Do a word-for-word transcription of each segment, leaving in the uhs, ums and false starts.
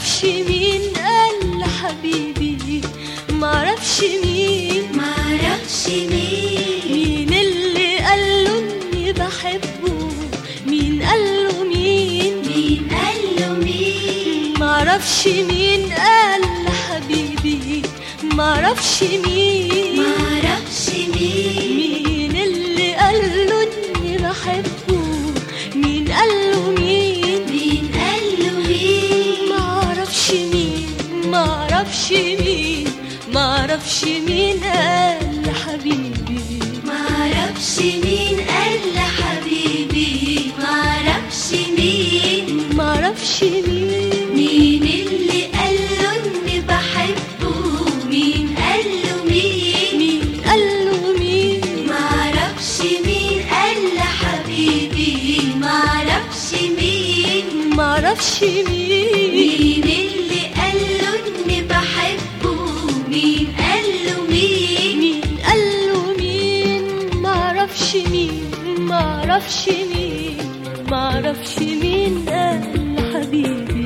معرفش مين قال حبيبي، معرفش مين معرفش مين مين اللي قاله اني بحبه، مين قاله مين مين قاله مين معرفش مين قال حبيبي، معرفش مين معرفش مين مين اللي قاله اني بحبه، مين قاله مين مين قاله مين معرفش مين معرفش مين معرفش مين قال حبيبي، معرفش مين قال حبيبي، معرفش مين معرفش مين مين اللي قاله اني بحبه، مين قاله مين مين قاله مين معرفش مين قال حبيبي، معرفش مين معرفش مين مين اللي قاله اني بحبه، مين قاله مين مين قاله مين معرفش مين معرفش مين معرفش مين قال حبيبي.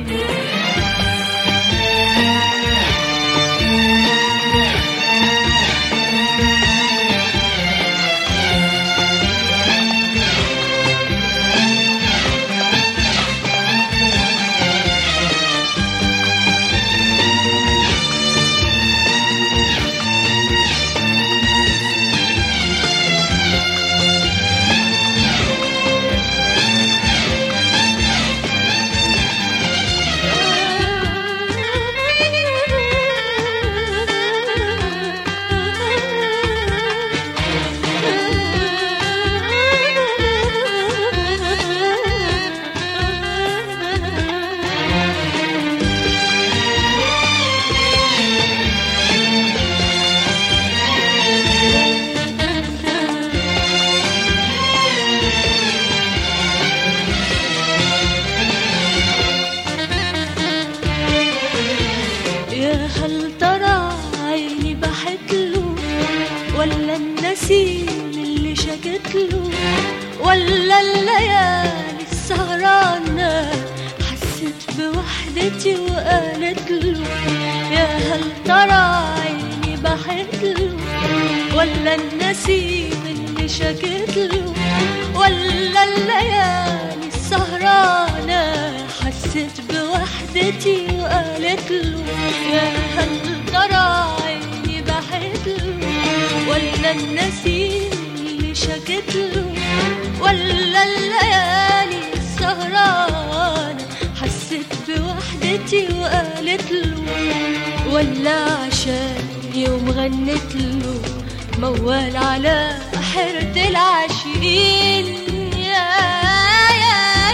يا هل ترى عيني بحكله، ولا النسيم اللي شكتله، ولا الليالي السهرانة حست بوحدتي وقالت له. يا هل ترى عيني بحكله، ولا النسيم اللي شكتله، ولا الليالي السهرانة حست بوحدتي وقالت له. يا هل ترى عيني بحكله، ولا النسيم اللي شكتله، ولا الليالي السهرانة حست بوحدتي وقالت له. ولا عشان يوم غنت له موال على حيرة العاشقين. يا يا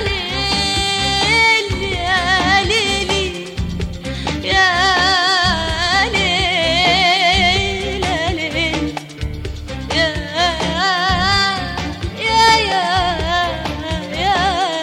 ليل يا ليلي يا ليل يا ليل يا يا يا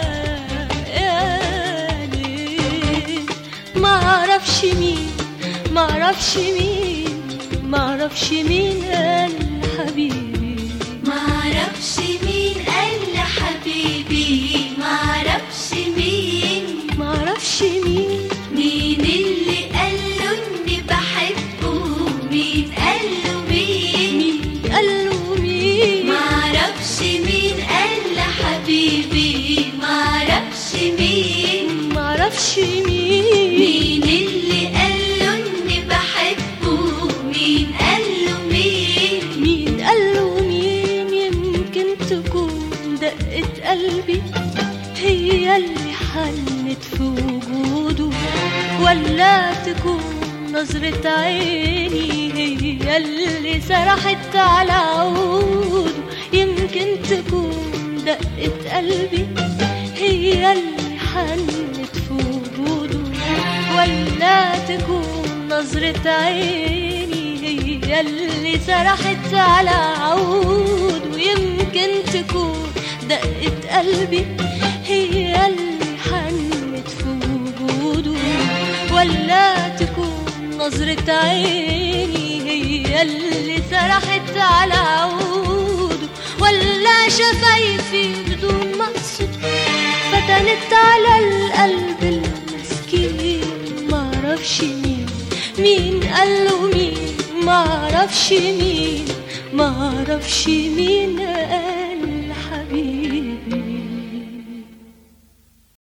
يا ليل. معرفش مين معرفش مين معرفش مين قال حبيبي، معرفش مين قال حبيبي، معرفش مين معرفش مين مين اللي قاله اني بحبه، مين قاله مين مين قاله مين معرفش مين قال حبيبي، معرفش مين معرفش مين مين اللي قاله اني بحبه، مين قاله مين مين قاله مين. يمكن تكون دقة قلبي هي اللي حنت في وجوده، ولا تكون نظرة عيني هي اللي سرحت على عوده. يمكن تكون دقة قلبي هي اللي حنت في وجوده، ولا تكون نظرة عيني هي اللي سرحت على عوده. يمكن تكون دقة قلبي هي اللي حنت في وجوده، ولا تكون نظرة عيني هي اللي سرحت على عوده، ولا شفايفي بدون مقصد فتنت على القلب المسكين. معرفش مين، مين قاله مين معرفش مين، معرفش مين قاله.